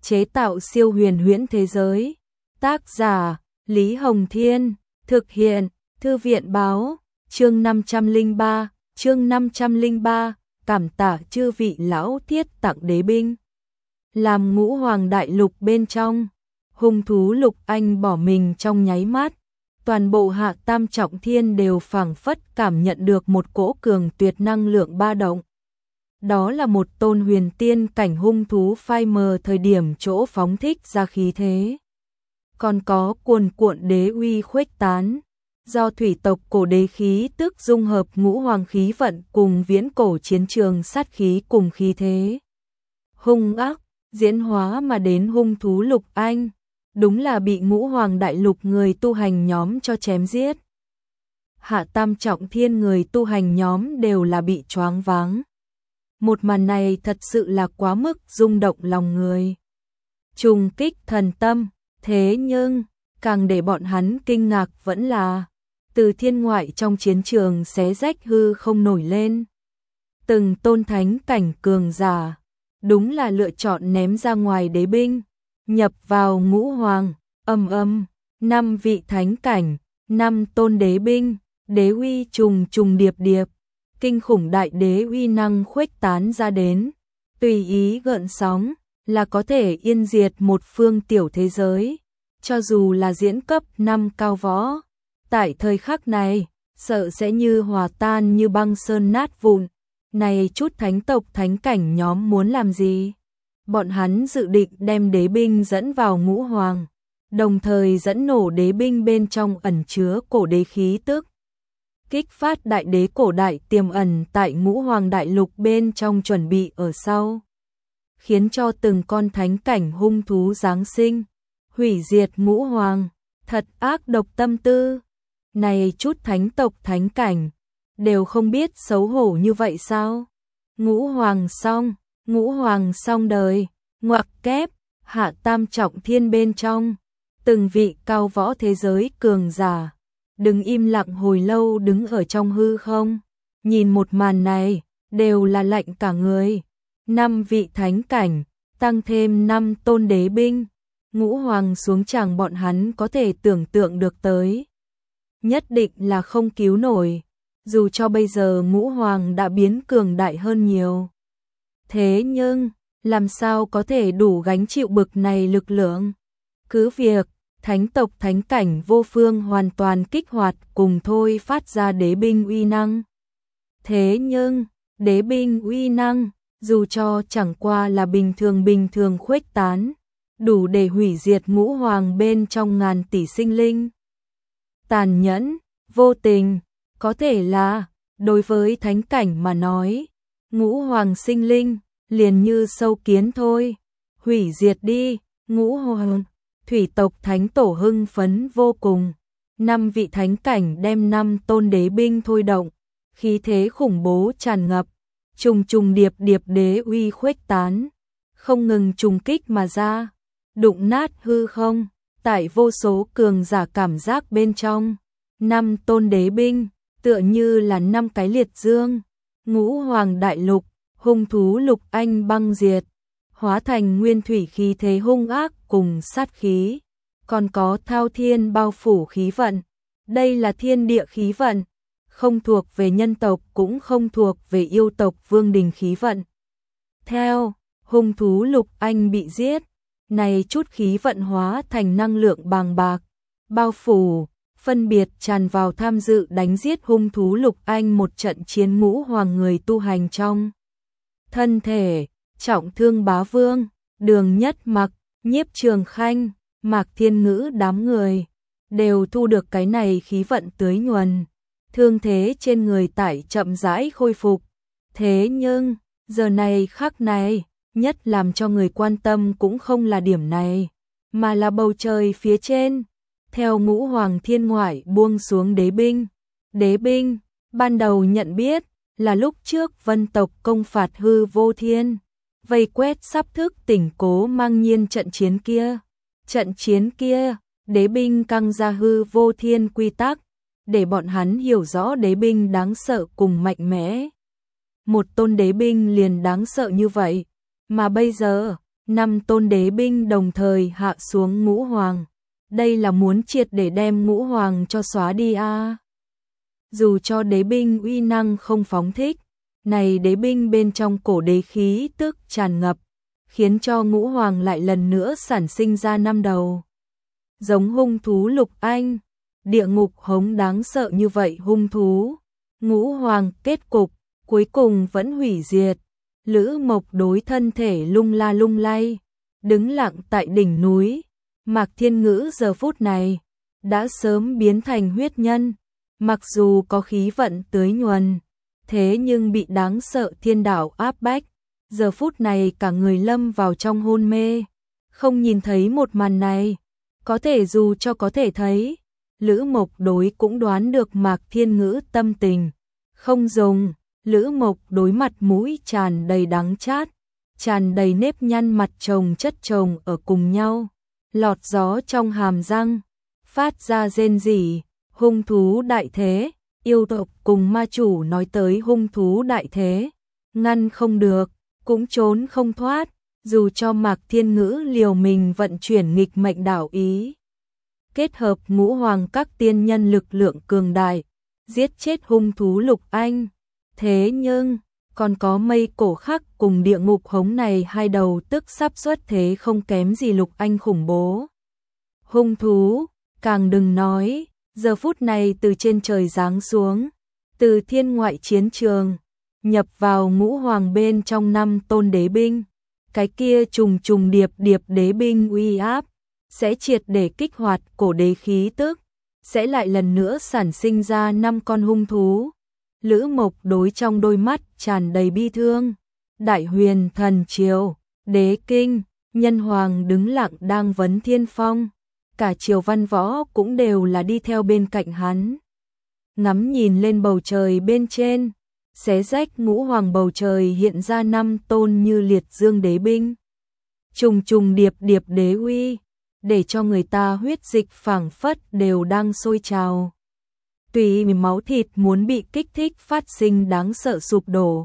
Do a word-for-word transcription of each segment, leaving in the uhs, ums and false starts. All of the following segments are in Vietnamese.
chế tạo siêu huyền huyễn thế giới. Tác giả Lý Hồng Thiên, thực hiện Thư viện Báo, chương năm trăm lẻ ba, chương năm trăm lẻ ba, cảm tạ chư vị lão thiết tặng đế binh. Làm Ngũ Hoàng đại lục bên trong, hung thú Lục Anh bỏ mình trong nháy mắt, toàn bộ Hạ Tam Trọng Thiên đều phảng phất cảm nhận được một cỗ cường tuyệt năng lượng ba động. Đó là một tôn huyền tiên cảnh hung thú phai mờ thời điểm chỗ phóng thích ra khí thế. Còn có cuồn cuộn đế uy khuếch tán, do thủy tộc cổ đế khí tức dung hợp ngũ hoàng khí vận cùng viễn cổ chiến trường sát khí cùng khí thế. Hung ác, diễn hóa mà đến hung thú Lục Anh, đúng là bị Ngũ Hoàng đại lục người tu hành nhóm cho chém giết. Hạ Tam Trọng Thiên người tu hành nhóm đều là bị choáng váng. Một màn này thật sự là quá mức rung động lòng người. Trùng kích thần tâm, thế nhưng, càng để bọn hắn kinh ngạc vẫn là, từ thiên ngoại trong chiến trường xé rách hư không nổi lên. Từng tôn thánh cảnh cường giả, đúng là lựa chọn ném ra ngoài đế binh, nhập vào Ngũ Hoàng, âm âm, năm vị thánh cảnh, năm tôn đế binh, đế uy trùng trùng điệp điệp. Kinh khủng đại đế uy năng khuếch tán ra đến, tùy ý gợn sóng, là có thể yên diệt một phương tiểu thế giới, cho dù là diễn cấp năm cao võ. Tại thời khắc này, sợ sẽ như hòa tan như băng sơn nát vụn. Này chút thánh tộc thánh cảnh nhóm muốn làm gì? Bọn hắn dự định đem đế binh dẫn vào Ngũ Hoàng, đồng thời dẫn nổ đế binh bên trong ẩn chứa cổ đế khí tức. Kích phát đại đế cổ đại tiềm ẩn tại Ngũ Hoàng đại lục bên trong chuẩn bị ở sau, khiến cho từng con thánh cảnh hung thú giáng sinh, hủy diệt Ngũ Hoàng, thật ác độc tâm tư. Này chút thánh tộc thánh cảnh, đều không biết xấu hổ như vậy sao? Ngũ Hoàng xong, Ngũ Hoàng xong đời, ngoặc kép, Hạ Tam Trọng Thiên bên trong, từng vị cao võ thế giới cường giả. Đừng im lặng hồi lâu đứng ở trong hư không, nhìn một màn này, đều là lạnh cả người. Năm vị thánh cảnh, tăng thêm năm tôn đế binh, Ngũ Hoàng xuống tràng bọn hắn có thể tưởng tượng được tới. Nhất định là không cứu nổi, dù cho bây giờ Ngũ Hoàng đã biến cường đại hơn nhiều. Thế nhưng, làm sao có thể đủ gánh chịu bực này lực lượng? Cứ việc thánh tộc thánh cảnh vô phương hoàn toàn kích hoạt cùng thôi phát ra đế binh uy năng. Thế nhưng, đế binh uy năng, dù cho chẳng qua là bình thường bình thường khuếch tán, đủ để hủy diệt Ngũ Hoàng bên trong ngàn tỷ sinh linh. Tàn nhẫn, vô tình, có thể là, đối với thánh cảnh mà nói, Ngũ Hoàng sinh linh, liền như sâu kiến thôi. Hủy diệt đi, Ngũ Hoàng. Thủy tộc thánh tổ hưng phấn vô cùng, năm vị thánh cảnh đem năm tôn đế binh thôi động, khí thế khủng bố tràn ngập, trùng trùng điệp điệp đế uy khuếch tán, không ngừng trùng kích mà ra, đụng nát hư không, tại vô số cường giả cảm giác bên trong, năm tôn đế binh, tựa như là năm cái liệt dương, Ngũ Hoàng đại lục, hung thú Lục Anh băng diệt, hóa thành nguyên thủy khí thế hung ác cùng sát khí, còn có thao thiên bao phủ khí vận. Đây là thiên địa khí vận, không thuộc về nhân tộc cũng không thuộc về yêu tộc vương đình khí vận. Theo hung thú Lục Anh bị giết, này chút khí vận hóa thành năng lượng bàng bạc, bao phủ, phân biệt tràn vào tham dự đánh giết hung thú Lục Anh một trận chiến Ngũ Hoàng người tu hành trong thân thể. Trọng Thương Bá Vương, Đường Nhất Mặc, Nhiếp Trường Khanh, Mạc Thiên Ngữ đám người, đều thu được cái này khí vận tưới nhuần, thương thế trên người tại chậm rãi khôi phục. Thế nhưng, giờ này khắc này, nhất làm cho người quan tâm cũng không là điểm này, mà là bầu trời phía trên. Theo Ngũ Hoàng thiên ngoại buông xuống đế binh, đế binh, ban đầu nhận biết, là lúc trước Vân tộc công phạt hư vô thiên, vây quét sắp thức tỉnh Cố Mang Nhiên trận chiến kia. Trận chiến kia, đế binh căng ra hư vô thiên quy tắc, để bọn hắn hiểu rõ đế binh đáng sợ cùng mạnh mẽ. Một tôn đế binh liền đáng sợ như vậy, mà bây giờ, năm tôn đế binh đồng thời hạ xuống ngũ hoàng. Đây là muốn triệt để đem ngũ hoàng cho xóa đi a. À. Dù cho đế binh uy năng không phóng thích, này đế binh bên trong cổ đế khí tức tràn ngập, khiến cho ngũ hoàng lại lần nữa sản sinh ra năm đầu. Giống hung thú lục anh, địa ngục hống đáng sợ như vậy hung thú, ngũ hoàng kết cục, cuối cùng vẫn hủy diệt. Lữ Mộc đối thân thể lung la lung lay, đứng lặng tại đỉnh núi. Mạc Thiên Ngữ giờ phút này đã sớm biến thành huyết nhân, mặc dù có khí vận tưới nhuần, thế nhưng bị đáng sợ thiên đạo áp bách, giờ phút này cả người lâm vào trong hôn mê, không nhìn thấy một màn này, có thể dù cho có thể thấy, Lữ Mộc đối cũng đoán được Mạc Thiên Ngữ tâm tình, không dùng. Lữ Mộc đối mặt mũi tràn đầy đắng chát, tràn đầy nếp nhăn mặt chồng chất chồng ở cùng nhau, lọt gió trong hàm răng, phát ra rên rỉ, hung thú đại thế, yêu tộc cùng ma chủ nói tới hung thú đại thế, ngăn không được, cũng trốn không thoát, dù cho Mạc Thiên Ngữ liều mình vận chuyển nghịch mệnh đảo ý. Kết hợp ngũ hoàng các tiên nhân lực lượng cường đại, giết chết hung thú lục anh. Thế nhưng, còn có mây cổ khắc cùng địa ngục hống này hai đầu tức sắp xuất thế không kém gì lục anh khủng bố. Hung thú, càng đừng nói, giờ phút này từ trên trời giáng xuống, từ thiên ngoại chiến trường, nhập vào ngũ hoàng bên trong năm tôn đế binh. Cái kia trùng trùng điệp điệp đế binh uy áp, sẽ triệt để kích hoạt cổ đế khí tức, sẽ lại lần nữa sản sinh ra năm con hung thú. Lữ Mộc đối trong đôi mắt tràn đầy bi thương. Đại huyền thần triều, đế kinh, nhân hoàng đứng lặng đang vấn thiên phong. Cả triều văn võ cũng đều là đi theo bên cạnh hắn. Ngắm nhìn lên bầu trời bên trên, xé rách ngũ hoàng bầu trời hiện ra năm tôn như liệt dương đế binh. Trùng trùng điệp điệp đế uy, để cho người ta huyết dịch phảng phất đều đang sôi trào. Tùy máu thịt muốn bị kích thích phát sinh đáng sợ sụp đổ.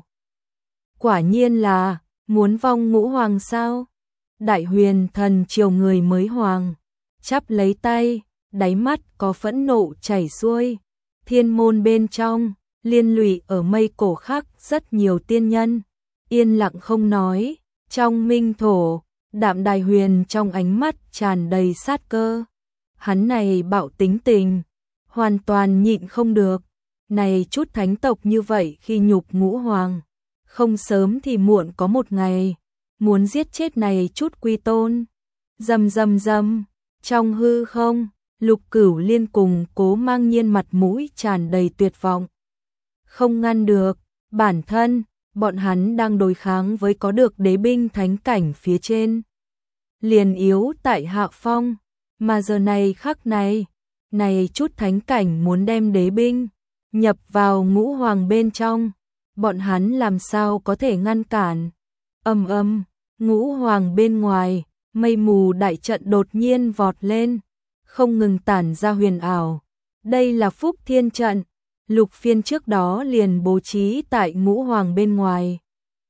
Quả nhiên là, muốn vong ngũ hoàng sao? Đại huyền thần triều người mới hoàng, chắp lấy tay, đáy mắt có phẫn nộ chảy xuôi. Thiên môn bên trong, liên lụy ở mây cổ khắc rất nhiều tiên nhân, yên lặng không nói, trong minh thổ, Đạm Đài Huyền trong ánh mắt tràn đầy sát cơ. Hắn này bạo tính tình, hoàn toàn nhịn không được, này chút thánh tộc như vậy khi nhục ngũ hoàng, không sớm thì muộn có một ngày, muốn giết chết này chút quy tôn. Rầm rầm rầm, trong hư không, Lục Cửu Liên cùng Cố Mang Nhiên mặt mũi tràn đầy tuyệt vọng. Không ngăn được, bản thân, bọn hắn đang đối kháng với có được đế binh thánh cảnh phía trên. Liền yếu tại hạ phong, mà giờ này khắc này, này chút thánh cảnh muốn đem đế binh nhập vào ngũ hoàng bên trong, bọn hắn làm sao có thể ngăn cản. Ầm ầm, ngũ hoàng bên ngoài, mây mù đại trận đột nhiên vọt lên, không ngừng tản ra huyền ảo. Đây là Phúc Thiên trận, Lục Phiên trước đó liền bố trí tại ngũ hoàng bên ngoài,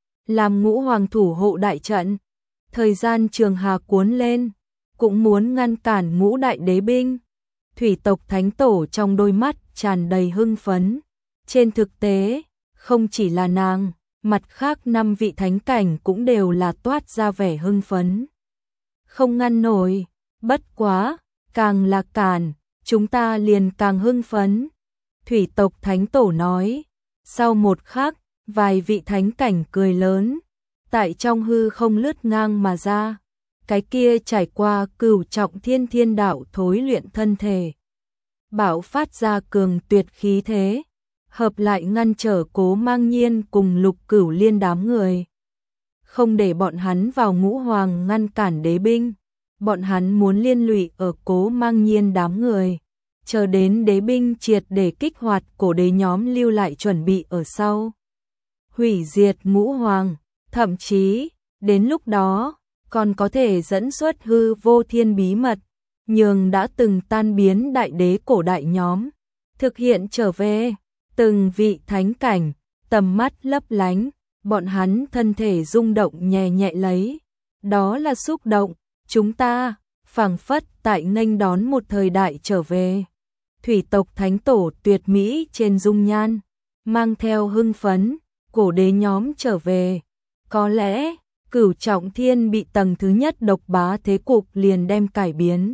làm ngũ hoàng thủ hộ đại trận. Thời gian trường hà cuốn lên, cũng muốn ngăn cản ngũ đại đế binh. Thủy tộc thánh tổ trong đôi mắt tràn đầy hưng phấn. Trên thực tế, không chỉ là nàng, mặt khác năm vị thánh cảnh cũng đều là toát ra vẻ hưng phấn. Không ngăn nổi, bất quá, càng là cản, chúng ta liền càng hưng phấn. Thủy tộc thánh tổ nói, sau một khắc, vài vị thánh cảnh cười lớn, tại trong hư không lướt ngang mà ra, cái kia trải qua cửu trọng thiên thiên đạo thối luyện thân thể, bạo phát ra cường tuyệt khí thế, hợp lại ngăn trở Cố Mang Nhiên cùng Lục Cửu Liên đám người, không để bọn hắn vào ngũ hoàng ngăn cản đế binh, bọn hắn muốn liên lụy ở Cố Mang Nhiên đám người, chờ đến đế binh triệt để kích hoạt cổ đế nhóm lưu lại chuẩn bị ở sau, hủy diệt ngũ hoàng. Thậm chí, đến lúc đó, còn có thể dẫn xuất hư vô thiên bí mật, nhường đã từng tan biến đại đế cổ đại nhóm, thực hiện trở về, từng vị thánh cảnh, tầm mắt lấp lánh, bọn hắn thân thể rung động nhẹ nhẹ lấy, đó là xúc động, chúng ta phảng phất tại nghênh đón một thời đại trở về. Thủy tộc thánh tổ tuyệt mỹ trên dung nhan, mang theo hưng phấn, cổ đế nhóm trở về. Có lẽ, Cửu Trọng Thiên bị tầng thứ nhất độc bá thế cục liền đem cải biến.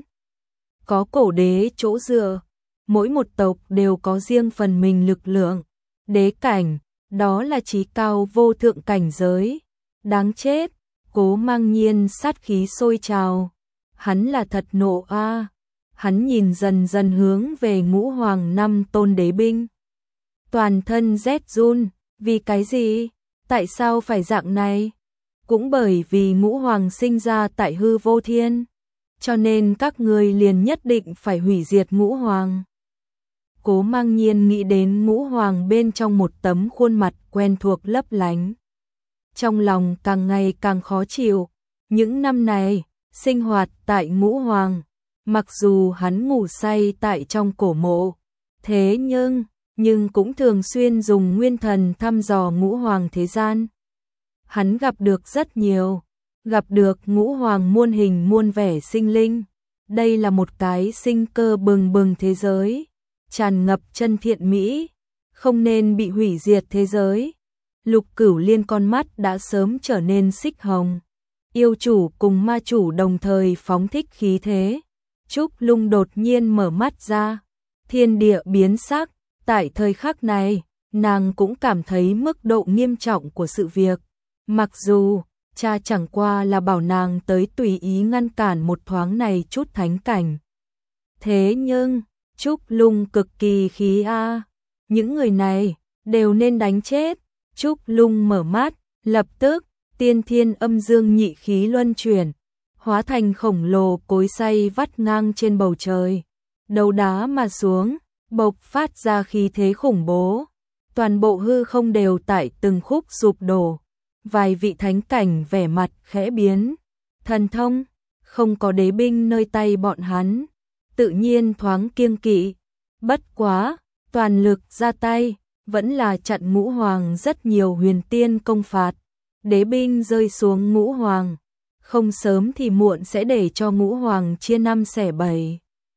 Có cổ đế chỗ dựa, mỗi một tộc đều có riêng phần mình lực lượng. Đế cảnh, đó là chí cao vô thượng cảnh giới. Đáng chết, Cố Mang Nhiên sát khí sôi trào. Hắn là thật nộ a. À. Hắn nhìn dần dần hướng về ngũ hoàng năm tôn đế binh. Toàn thân rét run, vì cái gì? Tại sao phải dạng này? Cũng bởi vì ngũ hoàng sinh ra tại hư vô thiên, cho nên các người liền nhất định phải hủy diệt ngũ hoàng. Cố Mang Nhiên nghĩ đến ngũ hoàng bên trong một tấm khuôn mặt quen thuộc lấp lánh. Trong lòng càng ngày càng khó chịu, những năm này, sinh hoạt tại ngũ hoàng, mặc dù hắn ngủ say tại trong cổ mộ, thế nhưng, nhưng cũng thường xuyên dùng nguyên thần thăm dò ngũ hoàng thế gian. Hắn gặp được rất nhiều, gặp được ngũ hoàng muôn hình muôn vẻ sinh linh. Đây là một cái sinh cơ bừng bừng thế giới, tràn ngập chân thiện mỹ, không nên bị hủy diệt thế giới. Lục Cửu Liên con mắt đã sớm trở nên xích hồng. Yêu chủ cùng ma chủ đồng thời phóng thích khí thế. Trúc Lung đột nhiên mở mắt ra, thiên địa biến sắc. Tại thời khắc này, nàng cũng cảm thấy mức độ nghiêm trọng của sự việc. Mặc dù, cha chẳng qua là bảo nàng tới tùy ý ngăn cản một thoáng này chút thánh cảnh. Thế nhưng, Trúc Lung cực kỳ khí a. Những người này, đều nên đánh chết. Trúc Lung mở mắt, lập tức, tiên thiên âm dương nhị khí luân chuyển, hóa thành khổng lồ cối xay vắt ngang trên bầu trời. Đầu đá mà xuống, bộc phát ra khí thế khủng bố. Toàn bộ hư không đều tại từng khúc sụp đổ. Vài vị thánh cảnh vẻ mặt khẽ biến. Thần thông, không có đế binh nơi tay bọn hắn. Tự nhiên thoáng kiêng kỵ. Bất quá, toàn lực ra tay, vẫn là chặn ngũ hoàng rất nhiều huyền tiên công phạt. Đế binh rơi xuống ngũ hoàng, không sớm thì muộn sẽ để cho ngũ hoàng chia năm xẻ bảy.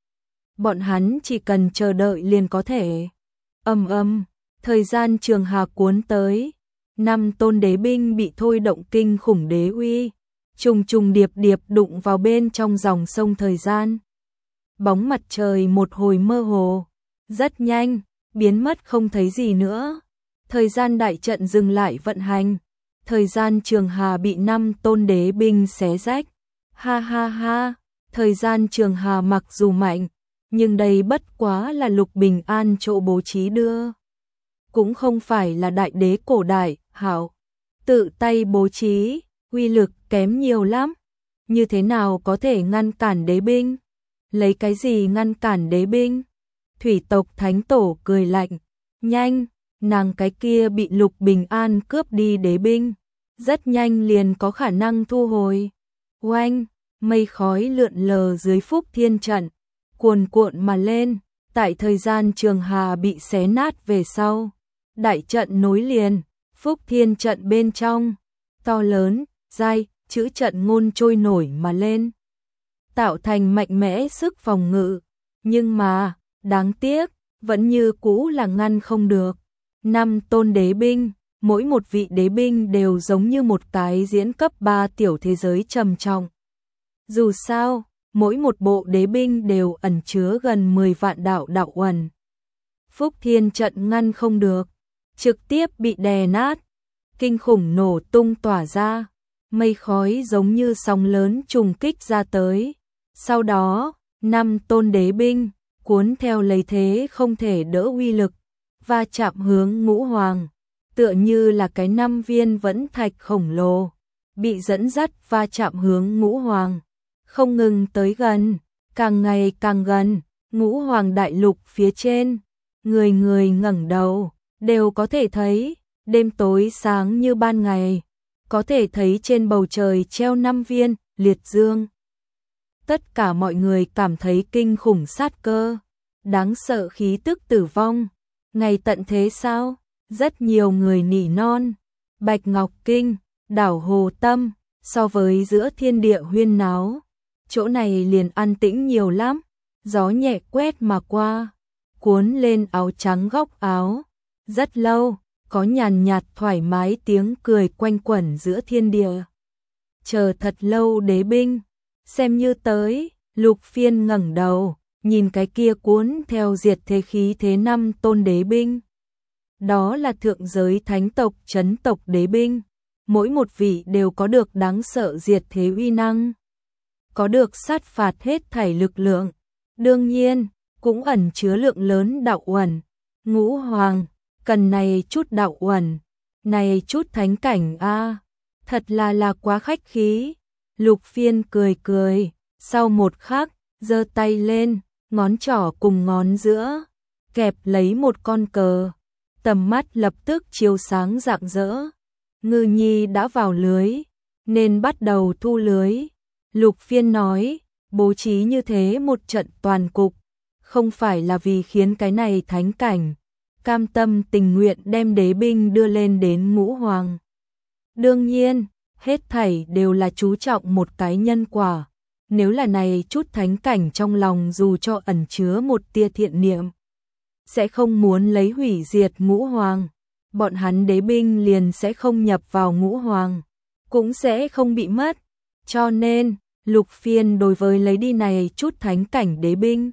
Bọn hắn chỉ cần chờ đợi liền có thể. Ầm ầm, thời gian trường hà cuốn tới, năm tôn đế binh bị thôi động kinh khủng đế uy, trùng trùng điệp điệp đụng vào bên trong dòng sông thời gian. Bóng mặt trời một hồi mơ hồ, rất nhanh, biến mất không thấy gì nữa. Thời gian đại trận dừng lại vận hành, thời gian trường hà bị năm tôn đế binh xé rách. Ha ha ha, thời gian trường hà mặc dù mạnh, nhưng đây bất quá là Lục Bình An chỗ bố trí đưa. Cũng không phải là đại đế cổ đại, hảo. Tự tay bố trí, uy lực kém nhiều lắm. Như thế nào có thể ngăn cản đế binh? Lấy cái gì ngăn cản đế binh? Thủy tộc thánh tổ cười lạnh. Nhanh, nàng cái kia bị Lục Bình An cướp đi đế binh. Rất nhanh liền có khả năng thu hồi. Oanh, mây khói lượn lờ dưới Phúc Thiên trận, cuồn cuộn mà lên, tại thời gian trường hà bị xé nát về sau. Đại trận nối liền, Phúc Thiên trận bên trong, to lớn, dai, chữ trận ngôn trôi nổi mà lên. Tạo thành mạnh mẽ sức phòng ngự, nhưng mà, đáng tiếc, vẫn như cũ là ngăn không được. Năm tôn đế binh, mỗi một vị đế binh đều giống như một cái diễn cấp ba tiểu thế giới trầm trọng. Dù sao, mỗi một bộ đế binh đều ẩn chứa gần mười vạn đạo đạo uẩn. Phúc Thiên trận ngăn không được, trực tiếp bị đè nát, kinh khủng nổ tung tỏa ra, mây khói giống như sóng lớn trùng kích ra tới. Sau đó, năm tôn đế binh, cuốn theo lấy thế không thể đỡ uy lực, và chạm hướng ngũ hoàng, tựa như là cái năm viên vẫn thạch khổng lồ, bị dẫn dắt và chạm hướng ngũ hoàng, không ngừng tới gần, càng ngày càng gần, ngũ hoàng đại lục phía trên, người người ngẩng đầu, đều có thể thấy, đêm tối sáng như ban ngày, có thể thấy trên bầu trời treo năm viên, liệt dương. Tất cả mọi người cảm thấy kinh khủng sát cơ, đáng sợ khí tức tử vong. Ngày tận thế sao? Rất nhiều người nỉ non. Bạch Ngọc Kinh, Đảo Hồ Tâm, So với giữa thiên địa huyên náo, chỗ này liền an tĩnh nhiều lắm, gió nhẹ quét mà qua, cuốn lên áo trắng góc áo. Rất lâu, có nhàn nhạt thoải mái tiếng cười quanh quẩn giữa thiên địa. Chờ thật lâu đế binh, xem như tới, Lục Phiên ngẩng đầu, nhìn cái kia cuốn theo diệt thế khí thế năm tôn đế binh. Đó là thượng giới thánh tộc chấn tộc đế binh, mỗi một vị đều có được đáng sợ diệt thế uy năng, có được sát phạt hết thảy lực lượng, đương nhiên, cũng ẩn chứa lượng lớn đạo uẩn. Ngũ Hoàng, cần này chút đạo uẩn, này chút thánh cảnh a, thật là là quá khách khí. Lục Phiên cười cười, sau một khắc, giơ tay lên, ngón trỏ cùng ngón giữa, kẹp lấy một con cờ, tầm mắt lập tức chiếu sáng rạng rỡ. Ngư nhi đã vào lưới, nên bắt đầu thu lưới. Lục Phiên nói, bố trí như thế một trận toàn cục, không phải là vì khiến cái này thánh cảnh cam tâm tình nguyện đem đế binh đưa lên đến Ngũ Hoàng. Đương nhiên, hết thảy đều là chú trọng một cái nhân quả. Nếu là này chút thánh cảnh trong lòng dù cho ẩn chứa một tia thiện niệm, sẽ không muốn lấy hủy diệt Ngũ Hoàng, bọn hắn đế binh liền sẽ không nhập vào Ngũ Hoàng, cũng sẽ không bị mất. Cho nên, Lục Phiên đối với lấy đi này chút thánh cảnh đế binh,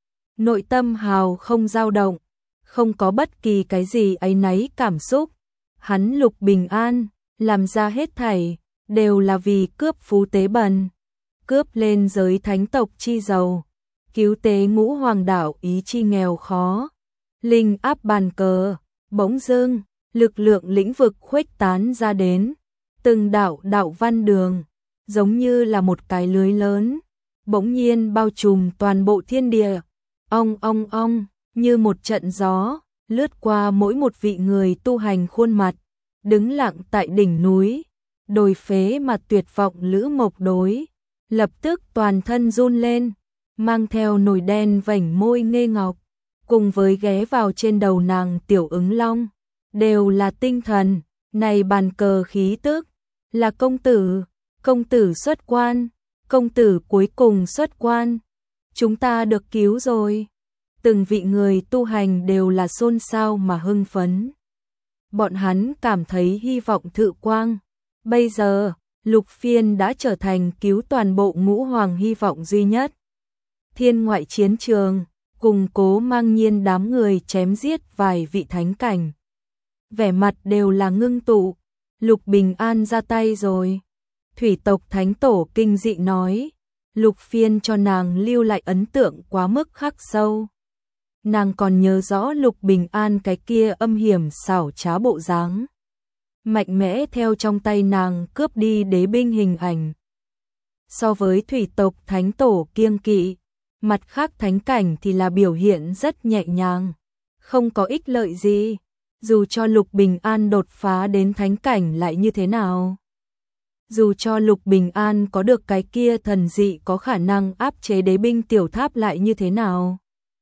nội tâm hào không dao động, không có bất kỳ cái gì áy náy cảm xúc. Hắn Lục Bình An, làm ra hết thảy, đều là vì cướp phú tế bần, cướp lên giới thánh tộc chi giàu, cứu tế Ngũ Hoàng đảo ý chi nghèo khó. Linh áp bàn cờ, bỗng dưng, lực lượng lĩnh vực khuếch tán ra đến, từng đạo đạo văn đường, giống như là một cái lưới lớn, bỗng nhiên bao trùm toàn bộ thiên địa. Ong ong ong, như một trận gió, lướt qua mỗi một vị người tu hành khuôn mặt, đứng lặng tại đỉnh núi, đồi phế mà tuyệt vọng Lữ Mộc Đối, lập tức toàn thân run lên, mang theo nồi đen vảnh môi nghê ngọc, cùng với ghé vào trên đầu nàng tiểu ứng long, đều là tinh thần, này bàn cờ khí tức, là công tử, công tử xuất quan, công tử cuối cùng xuất quan, chúng ta được cứu rồi. Từng vị người tu hành đều là xôn xao mà hưng phấn. Bọn hắn cảm thấy hy vọng thự quang. Bây giờ, Lục Phiên đã trở thành cứu toàn bộ Ngũ Hoàng hy vọng duy nhất. Thiên ngoại chiến trường, cùng Cố Mang Nhiên đám người chém giết vài vị thánh cảnh. Vẻ mặt đều là ngưng tụ. Lục Bình An ra tay rồi. Thủy tộc thánh tổ kinh dị nói. Lục Phiên cho nàng lưu lại ấn tượng quá mức khắc sâu. Nàng còn nhớ rõ Lục Bình An cái kia âm hiểm xảo trá bộ dáng, mạnh mẽ theo trong tay nàng cướp đi đế binh hình ảnh. So với thủy tộc thánh tổ kiêng kỵ, mặt khác thánh cảnh thì là biểu hiện rất nhẹ nhàng, không có ích lợi gì, dù cho Lục Bình An đột phá đến thánh cảnh lại như thế nào. Dù cho Lục Bình An có được cái kia thần dị có khả năng áp chế đế binh tiểu tháp lại như thế nào.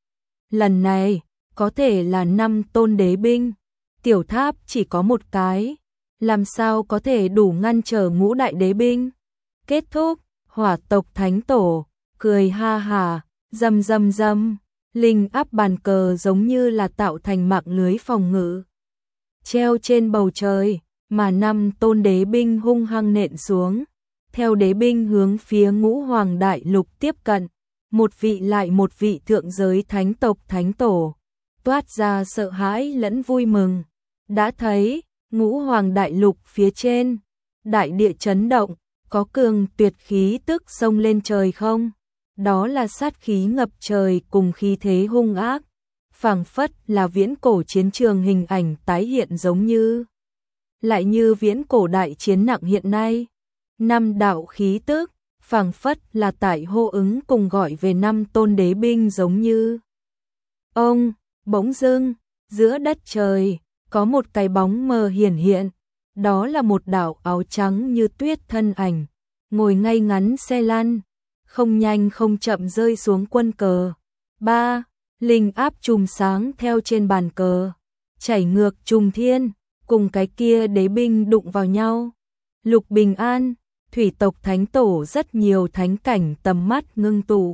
Lần này, có thể là năm tôn đế binh, tiểu tháp chỉ có một cái, làm sao có thể đủ ngăn trở ngũ đại đế binh. Kết thúc, hỏa tộc thánh tổ, cười ha hà, rầm rầm rầm, linh áp bàn cờ giống như là tạo thành mạng lưới phòng ngự. Treo trên bầu trời, mà năm tôn đế binh hung hăng nện xuống, theo đế binh hướng phía Ngũ Hoàng đại lục tiếp cận. Một vị lại một vị thượng giới thánh tộc thánh tổ, toát ra sợ hãi lẫn vui mừng. Đã thấy, Ngũ Hoàng đại lục phía trên, đại địa chấn động, có cường tuyệt khí tức xông lên trời không? Đó là sát khí ngập trời cùng khí thế hung ác, phảng phất là viễn cổ chiến trường hình ảnh tái hiện giống như. Lại như viễn cổ đại chiến nặng hiện nay, năm đạo khí tức, phảng phất là tại hô ứng cùng gọi về năm tôn đế binh giống như. Ông, bỗng dưng, giữa đất trời, có một cái bóng mờ hiển hiện, đó là một đạo áo trắng như tuyết thân ảnh, ngồi ngay ngắn xe lăn, không nhanh không chậm rơi xuống quân cờ. Ba, linh áp chùm sáng theo trên bàn cờ, chảy ngược trùng thiên, cùng cái kia đế binh đụng vào nhau. Lục Bình An, thủy tộc thánh tổ rất nhiều thánh cảnh tầm mắt ngưng tụ.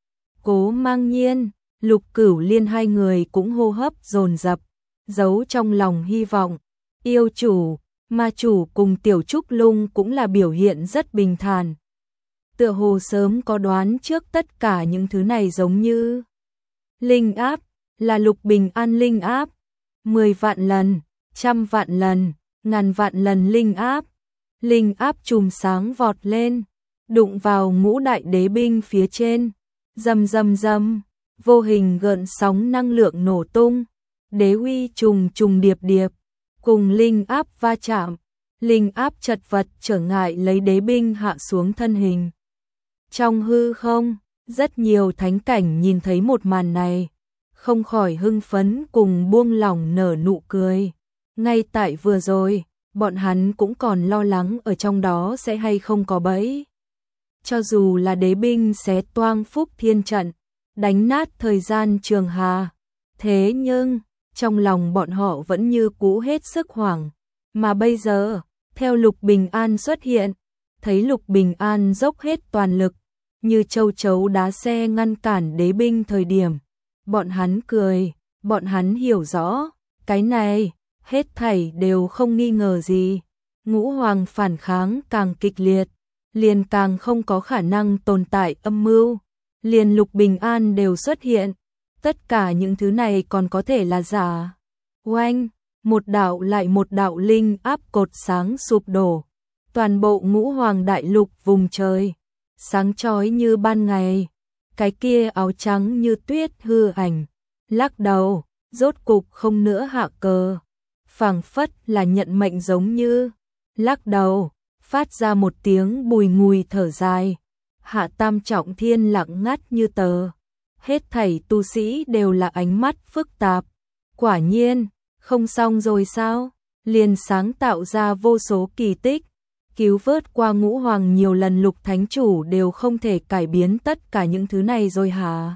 Cố Mang Nhiên, Lục Cửu Liên hai người cũng hô hấp dồn dập, giấu trong lòng hy vọng. Yêu chủ, ma chủ cùng Tiểu Trúc Lung cũng là biểu hiện rất bình thản. Tựa hồ sớm có đoán trước tất cả những thứ này, giống như linh áp, là Lục Bình An linh áp, mười vạn lần, trăm vạn lần, ngàn vạn lần linh áp. Linh áp chùm sáng vọt lên, đụng vào ngũ đại đế binh phía trên, rầm rầm rầm, vô hình gợn sóng năng lượng nổ tung, đế uy trùng trùng điệp điệp, cùng linh áp va chạm, linh áp chật vật trở ngại lấy đế binh hạ xuống thân hình. Trong hư không, rất nhiều thánh cảnh nhìn thấy một màn này, không khỏi hưng phấn cùng buông lỏng nở nụ cười. Ngay tại vừa rồi, bọn hắn cũng còn lo lắng ở trong đó sẽ hay không có bẫy. Cho dù là đế binh xé toang Phúc Thiên trận, đánh nát thời gian trường hà, thế nhưng trong lòng bọn họ vẫn như cũ hết sức hoảng. Mà bây giờ, theo Lục Bình An xuất hiện, thấy Lục Bình An dốc hết toàn lực, như châu chấu đá xe ngăn cản đế binh thời điểm, bọn hắn cười, bọn hắn hiểu rõ, cái này, hết thảy đều không nghi ngờ gì. Ngũ Hoàng phản kháng càng kịch liệt, liền càng không có khả năng tồn tại âm mưu, liền Lục Bình An đều xuất hiện, tất cả những thứ này còn có thể là giả. Oanh, một đạo lại một đạo linh áp cột sáng sụp đổ, toàn bộ Ngũ Hoàng đại lục vùng trời, sáng chói như ban ngày, cái kia áo trắng như tuyết hư ảnh, lắc đầu, rốt cục không nữa hạ cờ, phảng phất là nhận mệnh giống như, lắc đầu, phát ra một tiếng bùi ngùi thở dài, hạ tam trọng thiên lặng ngắt như tờ, hết thảy tu sĩ đều là ánh mắt phức tạp, quả nhiên, không xong rồi sao, liền sáng tạo ra vô số kỳ tích, cứu vớt qua Ngũ Hoàng nhiều lần Lục Thánh Chủ đều không thể cải biến tất cả những thứ này rồi hả?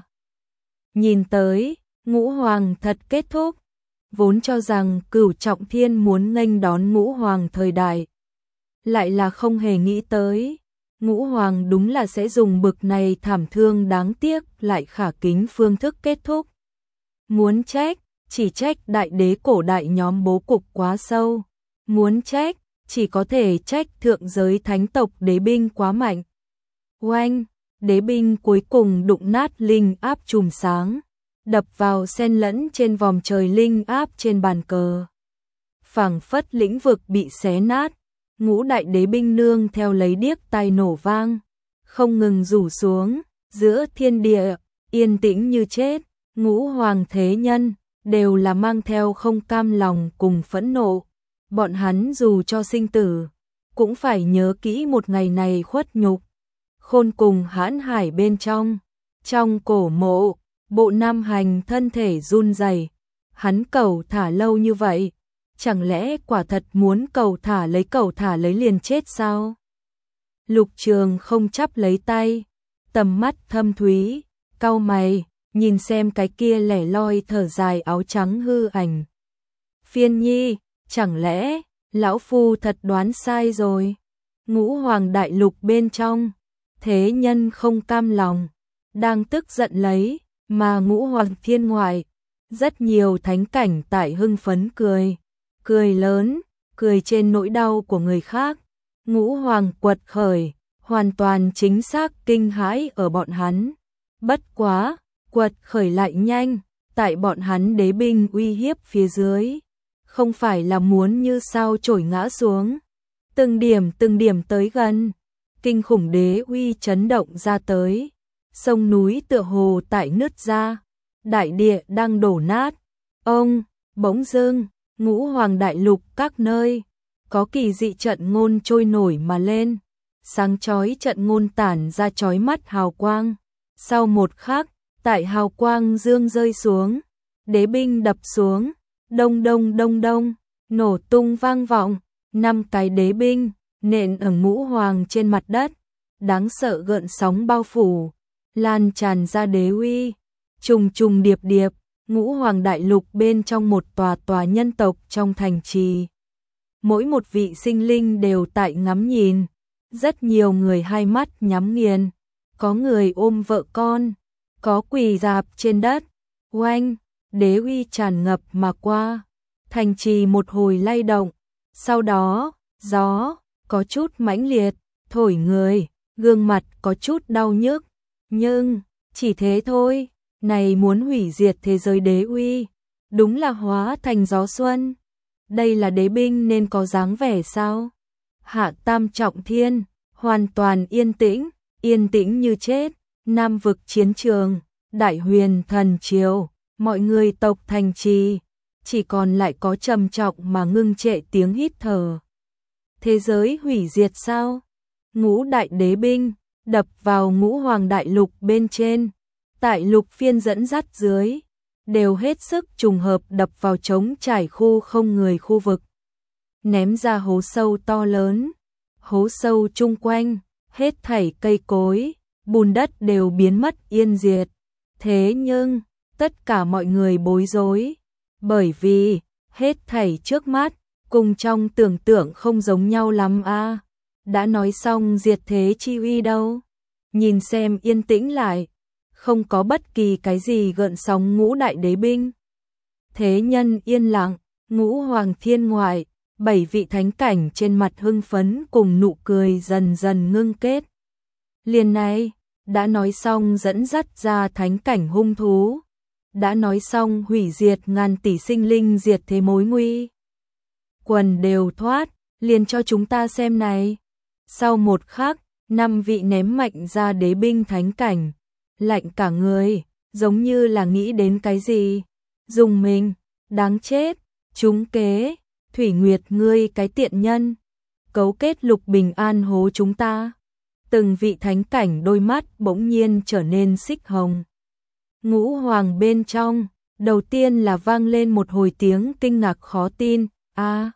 Nhìn tới, Ngũ Hoàng thật kết thúc, vốn cho rằng Cửu Trọng Thiên muốn nghênh đón Ngũ Hoàng thời đại, lại là không hề nghĩ tới, Ngũ Hoàng đúng là sẽ dùng bực này thảm thương đáng tiếc lại khả kính phương thức kết thúc. Muốn trách, chỉ trách đại đế cổ đại nhóm bố cục quá sâu, muốn trách, chỉ có thể trách thượng giới thánh tộc đế binh quá mạnh. Oanh, đế binh cuối cùng đụng nát linh áp chùm sáng, đập vào xen lẫn trên vòm trời linh áp trên bàn cờ. Phảng phất lĩnh vực bị xé nát, ngũ đại đế binh nương theo lấy điếc tai nổ vang, không ngừng rủ xuống, giữa thiên địa, yên tĩnh như chết, Ngũ Hoàng thế nhân, đều là mang theo không cam lòng cùng phẫn nộ. Bọn hắn dù cho sinh tử, cũng phải nhớ kỹ một ngày này khuất nhục. Khôn cùng hãn hải bên trong, trong cổ mộ, Bộ Nam Hành thân thể run rẩy. Hắn cầu thả lâu như vậy, chẳng lẽ quả thật muốn cầu thả lấy cầu thả lấy liền chết sao? Lục Trường không chắp lấy tay, tầm mắt thâm thúy, cau mày, nhìn xem cái kia lẻ loi thở dài áo trắng hư ảnh. Phiên Nhi, chẳng lẽ lão phu thật đoán sai rồi? Ngũ Hoàng đại lục bên trong, thế nhân không cam lòng, đang tức giận lấy, mà Ngũ Hoàng thiên ngoại, rất nhiều thánh cảnh tại hưng phấn cười, cười lớn, cười trên nỗi đau của người khác. Ngũ Hoàng quật khởi, hoàn toàn chính xác kinh hãi ở bọn hắn. Bất quá, quật khởi lại nhanh, tại bọn hắn đế binh uy hiếp phía dưới, không phải là muốn như sao chổi ngã xuống, từng điểm từng điểm tới gần, kinh khủng đế uy chấn động ra tới, sông núi tựa hồ tại nứt ra, đại địa đang đổ nát. Ông, bỗng dưng, Ngũ Hoàng đại lục các nơi, có kỳ dị trận ngôn trôi nổi mà lên, sáng chói trận ngôn tản ra chói mắt hào quang, sau một khắc, tại hào quang dương rơi xuống, đế binh đập xuống, đông đông đông đông, nổ tung vang vọng, năm cái đế binh, nện ở Ngũ Hoàng trên mặt đất, đáng sợ gợn sóng bao phủ, lan tràn ra đế uy, trùng trùng điệp điệp, Ngũ Hoàng đại lục bên trong một tòa tòa nhân tộc trong thành trì. Mỗi một vị sinh linh đều tại ngắm nhìn, Rất nhiều người hai mắt nhắm nghiền, có người ôm vợ con, có quỳ rạp trên đất. Oanh, đế uy tràn ngập mà qua, thành trì một hồi lay động, sau đó, gió có chút mãnh liệt, thổi người, gương mặt có chút đau nhức, nhưng chỉ thế thôi, này muốn hủy diệt thế giới đế uy, đúng là hóa thành gió xuân. Đây là đế binh nên có dáng vẻ sao? Hạ Tam Trọng Thiên, hoàn toàn yên tĩnh, yên tĩnh như chết, Nam vực chiến trường, Đại Huyền thần triều, mọi người tộc thành trì, chỉ còn lại có trầm trọng mà ngưng trệ tiếng hít thở. Thế giới hủy diệt sao? Ngũ đại đế binh đập vào ngũ hoàng đại lục bên trên, tại lục phiên dẫn dắt dưới, đều hết sức trùng hợp đập vào trống trải khu không người khu vực, ném ra hố sâu to lớn. Hố sâu chung quanh, hết thảy cây cối, bùn đất đều biến mất yên diệt. Thế nhưng, tất cả mọi người bối rối, bởi vì hết thảy trước mắt cùng trong tưởng tượng không giống nhau lắm a. À, đã nói xong diệt thế chi uy đâu? Nhìn xem yên tĩnh lại, không có bất kỳ cái gì gợn sóng ngũ đại đế binh. Thế nhân yên lặng, ngũ hoàng thiên ngoại, bảy vị thánh cảnh trên mặt hưng phấn cùng nụ cười dần dần ngưng kết. Liền này, đã nói xong dẫn dắt ra thánh cảnh hung thú, đã nói xong hủy diệt ngàn tỷ sinh linh diệt thế mối nguy. Quần đều thoát, liền cho chúng ta xem này. Sau một khắc, năm vị ném mạnh ra đế binh thánh cảnh, lạnh cả người, giống như là nghĩ đến cái gì. Dùng mình, đáng chết, trúng kế, Thủy Nguyệt ngươi cái tiện nhân, cấu kết Lục Bình An hố chúng ta. Từng vị thánh cảnh đôi mắt bỗng nhiên trở nên xích hồng. Ngũ hoàng bên trong, đầu tiên là vang lên một hồi tiếng kinh ngạc khó tin, a. À.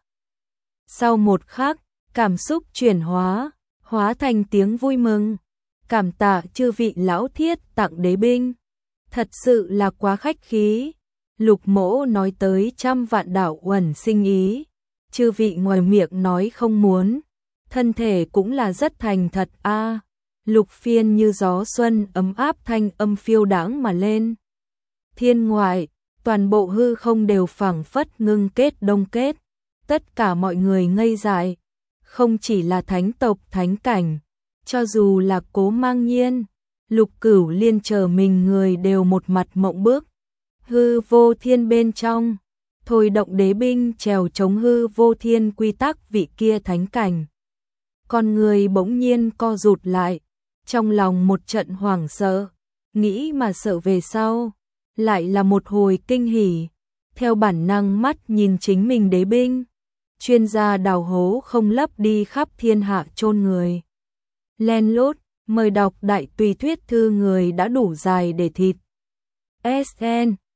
Sau một khắc, cảm xúc chuyển hóa, hóa thành tiếng vui mừng. Cảm tạ chư vị lão thiết tặng đế binh, thật sự là quá khách khí. Lục Mỗ nói tới trăm vạn đạo uẩn sinh ý, chư vị ngoài miệng nói không muốn, thân thể cũng là rất thành thật a. À, Lục Phiên như gió xuân ấm áp thanh âm phiêu đãng mà lên. Thiên ngoại, toàn bộ hư không đều phảng phất ngưng kết đông kết, tất cả mọi người ngây dại, không chỉ là thánh tộc thánh cảnh, cho dù là Cố Mang Nhiên, Lục Cửu Liên chờ mình người đều một mặt mộng bước. Hư vô thiên bên trong, thôi động đế binh trèo chống hư vô thiên quy tắc vị kia thánh cảnh. Con người bỗng nhiên co rụt lại, trong lòng một trận hoảng sợ, nghĩ mà sợ về sau, lại là một hồi kinh hỉ, theo bản năng mắt nhìn chính mình đế binh. Chuyên gia đào hố không lấp đi khắp thiên hạ chôn người. Len lút, mời đọc đại tùy thuyết thư người đã đủ dài để thịt. ét en